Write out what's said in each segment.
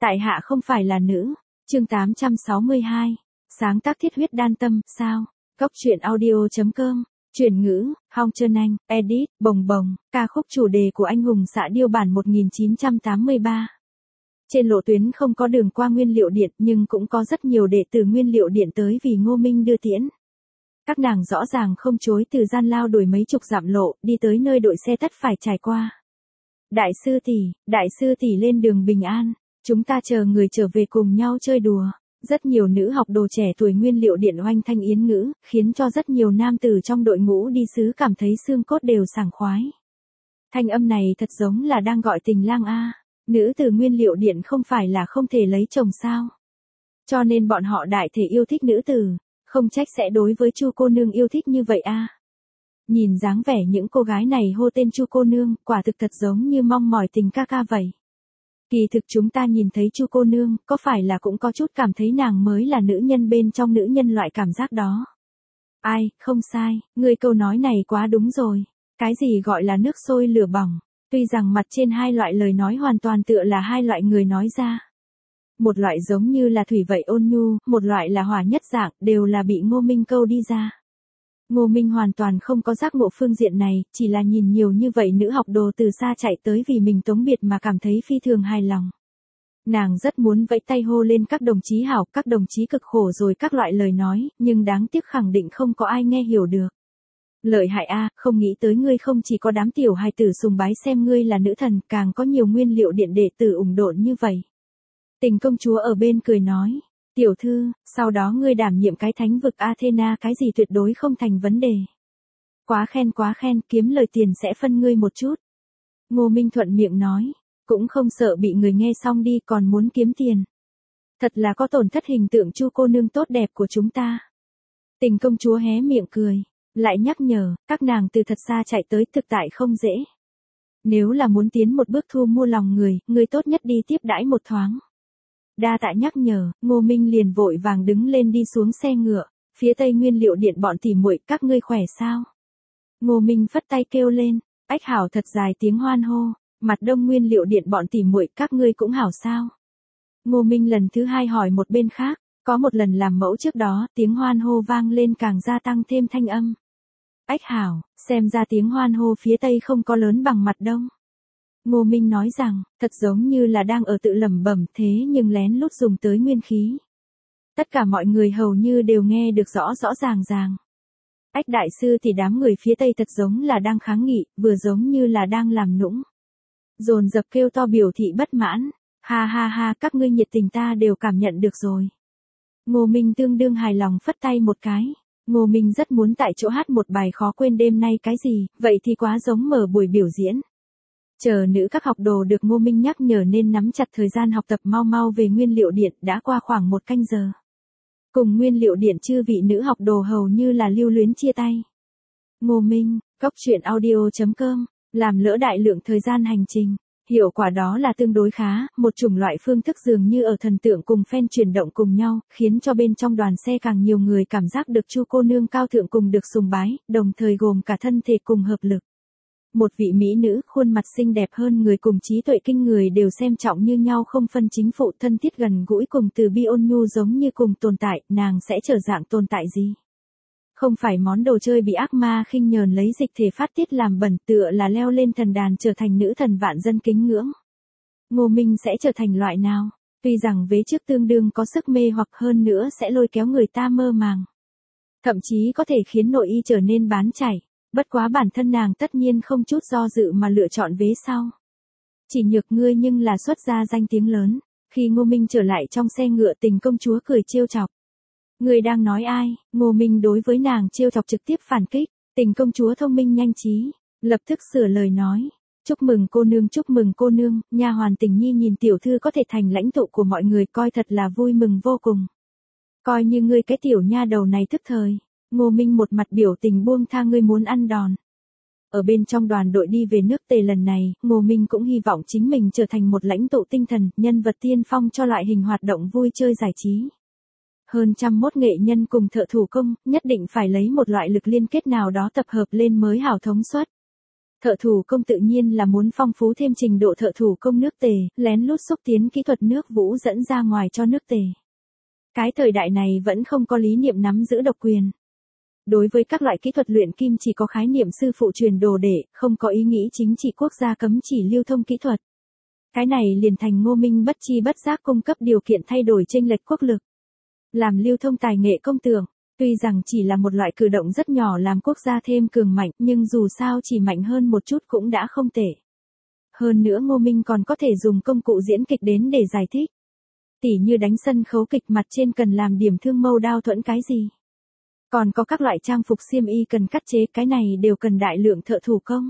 Tại hạ không phải là nữ. Chương 862. Sáng tác thiết huyết đan tâm, sao? Góc truyện audio.com. Chuyển ngữ, Hong Trân Anh, edit, Bồng Bồng, ca khúc chủ đề của anh hùng xạ điêu bản 1983. Trên lộ tuyến không có đường qua nguyên liệu điện nhưng cũng có rất nhiều đệ tử nguyên liệu điện tới vì Ngô Minh đưa tiễn. Các nàng rõ ràng không chối từ gian lao đổi mấy chục dặm lộ, đi tới nơi đội xe tất phải trải qua. Đại sư tỷ lên đường bình an, chúng ta chờ người trở về cùng nhau chơi đùa. Rất nhiều nữ học đồ trẻ tuổi nguyên liệu điện oanh thanh yến ngữ, khiến cho rất nhiều nam tử trong đội ngũ đi sứ cảm thấy xương cốt đều sảng khoái. Thanh âm này thật giống là đang gọi tình lang a. Nữ tử nguyên liệu điện không phải là không thể lấy chồng sao? Cho nên bọn họ đại thể yêu thích nữ tử, không trách sẽ đối với Chu cô nương yêu thích như vậy a. Nhìn dáng vẻ những cô gái này hô tên Chu cô nương, quả thực thật giống như mong mỏi tình ca ca vậy. Kỳ thực chúng ta nhìn thấy Chu cô nương, có phải là cũng có chút cảm thấy nàng mới là nữ nhân bên trong nữ nhân loại cảm giác đó. Ai, không sai, ngươi câu nói này quá đúng rồi. Cái gì gọi là nước sôi lửa bỏng, tuy rằng mặt trên hai loại lời nói hoàn toàn tựa là hai loại người nói ra. Một loại giống như là thủy vậy ôn nhu, một loại là hỏa nhất dạng, đều là bị Ngô Minh câu đi ra. Ngô Minh hoàn toàn không có giác ngộ phương diện này, chỉ là nhìn nhiều như vậy nữ học đồ từ xa chạy tới vì mình tống biệt mà cảm thấy phi thường hài lòng. Nàng rất muốn vẫy tay hô lên các đồng chí hảo, các đồng chí cực khổ rồi các loại lời nói, nhưng đáng tiếc khẳng định không có ai nghe hiểu được. Lợi hại a, không nghĩ tới ngươi không chỉ có đám tiểu hài tử sùng bái xem ngươi là nữ thần, càng có nhiều nguyên liệu điện đệ tử ủng độn như vậy. Tình công chúa ở bên cười nói. Tiểu thư, sau đó ngươi đảm nhiệm cái thánh vực Athena cái gì tuyệt đối không thành vấn đề. Quá khen, kiếm lời tiền sẽ phân ngươi một chút. Ngô Minh thuận miệng nói, cũng không sợ bị người nghe xong đi còn muốn kiếm tiền. Thật là có tổn thất hình tượng Chu cô nương tốt đẹp của chúng ta. Tình công chúa hé miệng cười, lại nhắc nhở, các nàng từ thật xa chạy tới thực tại không dễ. Nếu là muốn tiến một bước thu mua lòng người tốt nhất đi tiếp đãi một thoáng. Đa tạ nhắc nhở, Ngô Minh liền vội vàng đứng lên đi xuống xe ngựa, phía tây nguyên liệu điện bọn tỉ muội các ngươi khỏe sao? Ngô Minh phất tay kêu lên, ách hảo thật dài tiếng hoan hô, mặt đông nguyên liệu điện bọn tỉ muội các ngươi cũng hảo sao? Ngô Minh lần thứ hai hỏi một bên khác, có một lần làm mẫu trước đó, tiếng hoan hô vang lên càng gia tăng thêm thanh âm. Ách hảo, xem ra tiếng hoan hô phía tây không có lớn bằng mặt đông. Ngô Minh nói rằng, thật giống như là đang ở tự lẩm bẩm thế nhưng lén lút dùng tới nguyên khí. Tất cả mọi người hầu như đều nghe được rõ ràng. Ách đại sư thì đám người phía tây thật giống là đang kháng nghị, vừa giống như là đang làm nũng. Dồn dập kêu to biểu thị bất mãn, ha, các ngươi nhiệt tình ta đều cảm nhận được rồi. Ngô Minh tương đương hài lòng phất tay một cái. Ngô Minh rất muốn tại chỗ hát một bài khó quên đêm nay cái gì, vậy thì quá giống mở buổi biểu diễn. Chờ nữ các học đồ được Ngô Minh nhắc nhở nên nắm chặt thời gian học tập mau về nguyên liệu điện đã qua khoảng 1 canh giờ. Cùng nguyên liệu điện chư vị nữ học đồ hầu như là lưu luyến chia tay. Ngô Minh, góc truyện audio.com, làm lỡ đại lượng thời gian hành trình. Hiệu quả đó là tương đối khá, một chủng loại phương thức dường như ở thần tượng cùng fan chuyển động cùng nhau, khiến cho bên trong đoàn xe càng nhiều người cảm giác được Chu cô nương cao thượng cùng được sùng bái, đồng thời gồm cả thân thể cùng hợp lực. Một vị mỹ nữ, khuôn mặt xinh đẹp hơn người cùng trí tuệ kinh người đều xem trọng như nhau không phân chính phụ thân thiết gần gũi cùng từ bi ôn nhu giống như cùng tồn tại, nàng sẽ trở dạng tồn tại gì? Không phải món đồ chơi bị ác ma khinh nhờn lấy dịch thể phát tiết làm bẩn tựa là leo lên thần đàn trở thành nữ thần vạn dân kính ngưỡng. Ngô Minh sẽ trở thành loại nào? Tuy rằng vế trước tương đương có sức mê hoặc hơn nữa sẽ lôi kéo người ta mơ màng. Thậm chí có thể khiến nội y trở nên bán chảy. Bất quá bản thân nàng tất nhiên không chút do dự mà lựa chọn vế sau. Chỉ nhược ngươi nhưng là xuất ra danh tiếng lớn. Khi Ngô Minh trở lại trong xe ngựa tình công chúa cười trêu chọc. Ngươi đang nói ai? Ngô Minh đối với nàng trêu chọc trực tiếp phản kích. Tình công chúa thông minh nhanh trí, lập tức sửa lời nói. Chúc mừng cô nương, nha hoàn Tình Nhi nhìn tiểu thư có thể thành lãnh tụ của mọi người coi thật là vui mừng vô cùng. Coi như ngươi cái tiểu nha đầu này thức thời. Ngô Minh một mặt biểu tình buông tha ngươi muốn ăn đòn. Ở bên trong đoàn đội đi về nước Tề lần này, Ngô Minh cũng hy vọng chính mình trở thành một lãnh tụ tinh thần, nhân vật tiên phong cho loại hình hoạt động vui chơi giải trí. Hơn 101 nghệ nhân cùng thợ thủ công, nhất định phải lấy một loại lực liên kết nào đó tập hợp lên mới hảo thống suất. Thợ thủ công tự nhiên là muốn phong phú thêm trình độ thợ thủ công nước Tề, lén lút xúc tiến kỹ thuật nước Vũ dẫn ra ngoài cho nước Tề. Cái thời đại này vẫn không có lý niệm nắm giữ độc quyền. Đối với các loại kỹ thuật luyện kim chỉ có khái niệm sư phụ truyền đồ đệ, không có ý nghĩ chính trị quốc gia cấm chỉ lưu thông kỹ thuật. Cái này liền thành Ngô Minh bất chi bất giác cung cấp điều kiện thay đổi chênh lệch quốc lực. Làm lưu thông tài nghệ công tượng, tuy rằng chỉ là một loại cử động rất nhỏ làm quốc gia thêm cường mạnh, nhưng dù sao chỉ mạnh hơn một chút cũng đã không tệ. Hơn nữa Ngô Minh còn có thể dùng công cụ diễn kịch đến để giải thích. Tỉ như đánh sân khấu kịch mặt trên cần làm điểm thương mâu đao thuẫn cái gì. Còn có các loại trang phục xiêm y cần cắt chế, cái này đều cần đại lượng thợ thủ công.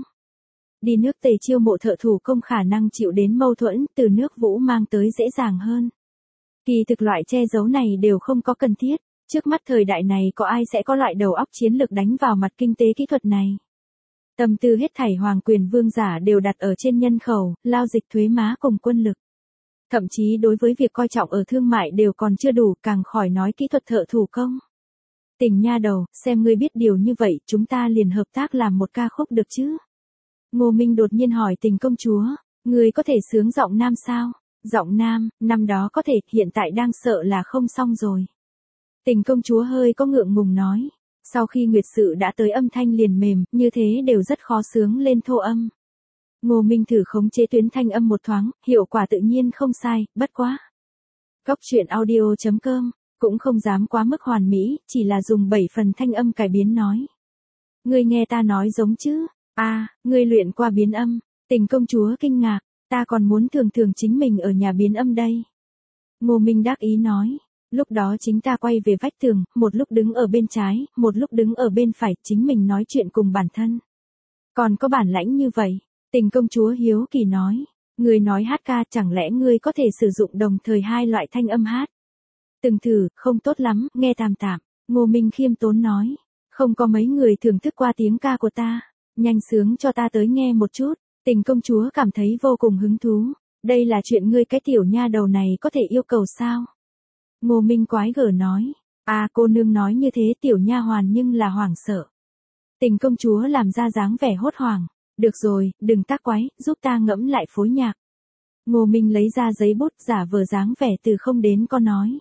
Đi nước Tề chiêu mộ thợ thủ công khả năng chịu đến mâu thuẫn, từ nước Vũ mang tới dễ dàng hơn. Kỳ thực loại che giấu này đều không có cần thiết, trước mắt thời đại này có ai sẽ có loại đầu óc chiến lược đánh vào mặt kinh tế kỹ thuật này. Tâm tư hết thảy hoàng quyền vương giả đều đặt ở trên nhân khẩu, lao dịch thuế má cùng quân lực. Thậm chí đối với việc coi trọng ở thương mại đều còn chưa đủ, càng khỏi nói kỹ thuật thợ thủ công. Tình nha đầu, xem ngươi biết điều như vậy, chúng ta liền hợp tác làm một ca khúc được chứ? Ngô Minh đột nhiên hỏi Tình công chúa, ngươi có thể sướng giọng nam sao? Giọng nam, năm đó có thể, hiện tại đang sợ là không xong rồi. Tình công chúa hơi có ngượng ngùng nói, sau khi nguyệt sự đã tới âm thanh liền mềm, như thế đều rất khó sướng lên thô âm. Ngô Minh thử khống chế tuyến thanh âm một thoáng, hiệu quả tự nhiên không sai, bất quá. Góc truyện audio.com, cũng không dám quá mức hoàn mỹ, chỉ là dùng 7 phần thanh âm cải biến nói. Ngươi nghe ta nói giống chứ? Ngươi luyện qua biến âm. Tình công chúa kinh ngạc, ta còn muốn thường thường chính mình ở nhà biến âm đây. Ngô Minh đắc ý nói, lúc đó chính ta quay về vách tường, một lúc đứng ở bên trái, một lúc đứng ở bên phải, chính mình nói chuyện cùng bản thân. Còn có bản lãnh như vậy? Tình công chúa hiếu kỳ nói, ngươi nói hát ca chẳng lẽ ngươi có thể sử dụng đồng thời hai loại thanh âm hát? Từng thử, không tốt lắm, nghe tạm tạm. Ngô Minh khiêm tốn nói, không có mấy người thưởng thức qua tiếng ca của ta, nhanh sướng cho ta tới nghe một chút. Tình công chúa cảm thấy vô cùng hứng thú, đây là chuyện ngươi cái tiểu nha đầu này có thể yêu cầu sao? Ngô Minh quái gở nói, cô nương nói như thế tiểu nha hoàn nhưng là hoảng sợ. Tình công chúa làm ra dáng vẻ hốt hoảng, được rồi, đừng tác quái, giúp ta ngẫm lại phối nhạc. Ngô Minh lấy ra giấy bút giả vờ dáng vẻ từ không đến có nói.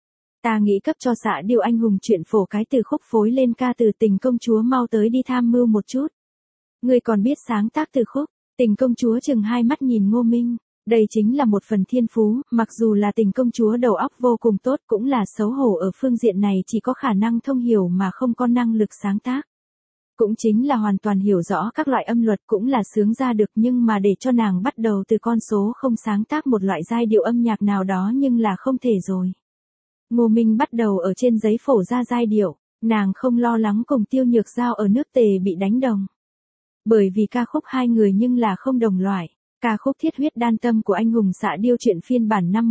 Ta nghĩ cấp cho Xạ Điêu anh hùng chuyện phổ cái từ khúc phối lên ca từ. Tình công chúa mau tới đi tham mưu một chút. Ngươi còn biết sáng tác từ khúc? Tình công chúa chừng hai mắt nhìn Ngô Minh, đây chính là một phần thiên phú, mặc dù là tình công chúa đầu óc vô cùng tốt cũng là xấu hổ ở phương diện này, chỉ có khả năng thông hiểu mà không có năng lực sáng tác. Cũng chính là hoàn toàn hiểu rõ các loại âm luật cũng là sướng ra được, nhưng mà để cho nàng bắt đầu từ con số không sáng tác một loại giai điệu âm nhạc nào đó nhưng là không thể rồi. Ngô Minh bắt đầu ở trên giấy phổ ra giai điệu, nàng không lo lắng cùng Tiêu Nhược Giao ở nước Tề bị đánh đồng. Bởi vì ca khúc hai người nhưng là không đồng loại. Ca khúc Thiết huyết đan tâm của anh hùng Xạ Điêu truyện phiên bản năm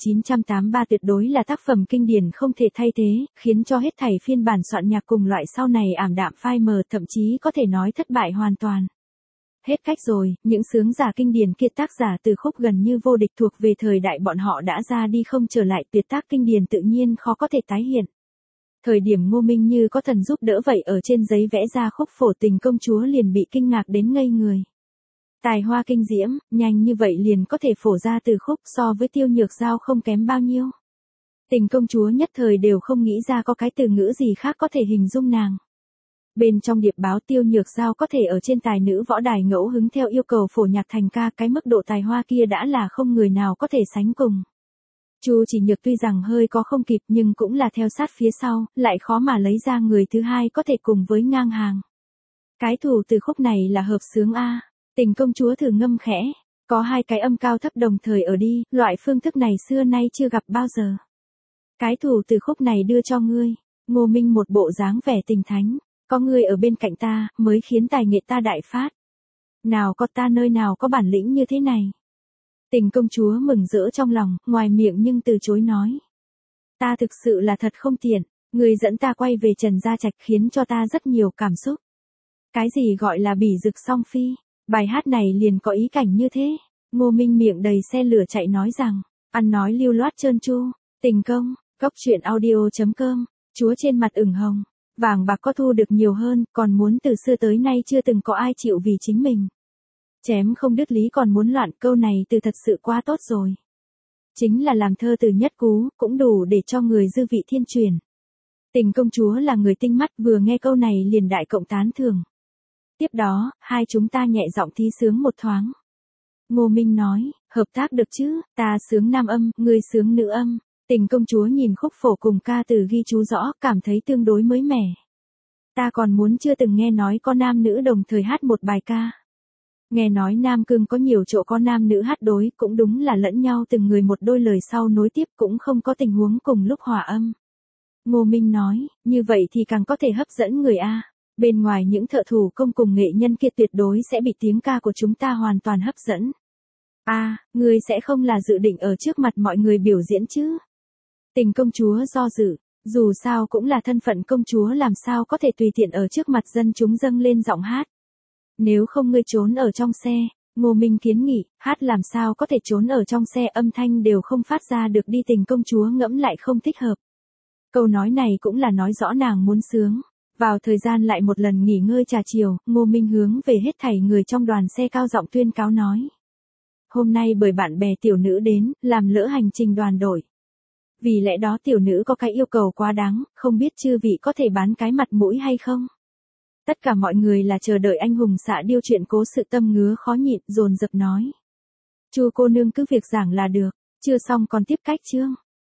1983 tuyệt đối là tác phẩm kinh điển không thể thay thế, khiến cho hết thảy phiên bản soạn nhạc cùng loại sau này ảm đạm phai mờ, thậm chí có thể nói thất bại hoàn toàn. Hết cách rồi, những sướng giả kinh điển kia tác giả từ khúc gần như vô địch thuộc về thời đại bọn họ đã ra đi không trở lại, tuyệt tác kinh điển tự nhiên khó có thể tái hiện. Thời điểm Ngô Minh như có thần giúp đỡ vậy ở trên giấy vẽ ra khúc phổ, tình công chúa liền bị kinh ngạc đến ngây người. Tài hoa kinh diễm, nhanh như vậy liền có thể phổ ra từ khúc, so với Tiêu Nhược Giao không kém bao nhiêu. Tình công chúa nhất thời đều không nghĩ ra có cái từ ngữ gì khác có thể hình dung nàng. Bên trong điệp báo Tiêu Nhược Giao có thể ở trên tài nữ võ đài ngẫu hứng theo yêu cầu phổ nhạc thành ca, cái mức độ tài hoa kia đã là không người nào có thể sánh cùng. Chu Chỉ Nhược tuy rằng hơi có không kịp nhưng cũng là theo sát phía sau, lại khó mà lấy ra người thứ hai có thể cùng với ngang hàng. Cái thủ từ khúc này là hợp xướng A. Tình công chúa thử ngâm khẽ, có hai cái âm cao thấp đồng thời ở đi, loại phương thức này xưa nay chưa gặp bao giờ. Cái thủ từ khúc này đưa cho ngươi. Ngô Minh một bộ dáng vẻ tình thánh, có ngươi ở bên cạnh ta, mới khiến tài nghệ ta đại phát. Nào có ta nơi nào có bản lĩnh như thế này. Tình công chúa mừng rỡ trong lòng, ngoài miệng nhưng từ chối nói. Ta thực sự là thật không tiện, ngươi dẫn ta quay về Trần Gia Trạch khiến cho ta rất nhiều cảm xúc. Cái gì gọi là bỉ dực song phi, bài hát này liền có ý cảnh như thế. Ngô Minh miệng đầy xe lửa chạy nói rằng, ăn nói lưu loát trơn tru, tình công, góc truyện audio.com, chúa trên mặt ửng hồng. Vàng bạc có thu được nhiều hơn, còn muốn từ xưa tới nay chưa từng có ai chịu vì chính mình. Chém không đứt lý còn muốn loạn, câu này từ thật sự quá tốt rồi. Chính là làm thơ từ nhất cú, cũng đủ để cho người dư vị thiên truyền. Tình công chúa là người tinh mắt, vừa nghe câu này liền đại cộng tán thưởng. Tiếp đó, hai chúng ta nhẹ giọng thí sướng một thoáng. Ngô Minh nói, hợp tác được chứ, ta sướng nam âm, ngươi sướng nữ âm. Tình công chúa nhìn khúc phổ cùng ca từ ghi chú rõ, cảm thấy tương đối mới mẻ. Ta còn muốn chưa từng nghe nói có nam nữ đồng thời hát một bài ca. Nghe nói Nam Cương có nhiều chỗ có nam nữ hát đối, cũng đúng là lẫn nhau từng người một đôi lời sau nối tiếp, cũng không có tình huống cùng lúc hòa âm. Ngô Minh nói, như vậy thì càng có thể hấp dẫn người a. Bên ngoài những thợ thủ công cùng nghệ nhân kia tuyệt đối sẽ bị tiếng ca của chúng ta hoàn toàn hấp dẫn. Ngươi sẽ không là dự định ở trước mặt mọi người biểu diễn chứ? Tình công chúa do dự, dù sao cũng là thân phận công chúa, làm sao có thể tùy tiện ở trước mặt dân chúng dâng lên giọng hát. Nếu không ngươi trốn ở trong xe, Ngô Minh kiến nghị, hát làm sao có thể trốn ở trong xe, âm thanh đều không phát ra được đi. Tình công chúa ngẫm lại không thích hợp. Câu nói này cũng là nói rõ nàng muốn sướng. Vào thời gian lại một lần nghỉ ngơi trà chiều, Ngô Minh hướng về hết thảy người trong đoàn xe cao giọng tuyên cáo nói. Hôm nay bởi bạn bè tiểu nữ đến, làm lỡ hành trình đoàn đội. Vì lẽ đó tiểu nữ có cái yêu cầu quá đáng, không biết chư vị có thể bán cái mặt mũi hay không? Tất cả mọi người là chờ đợi anh hùng xạ điêu chuyện cố sự, tâm ngứa khó nhịn, dồn dập nói. Chu cô nương cứ việc giảng là được, chưa xong còn tiếp cách chương.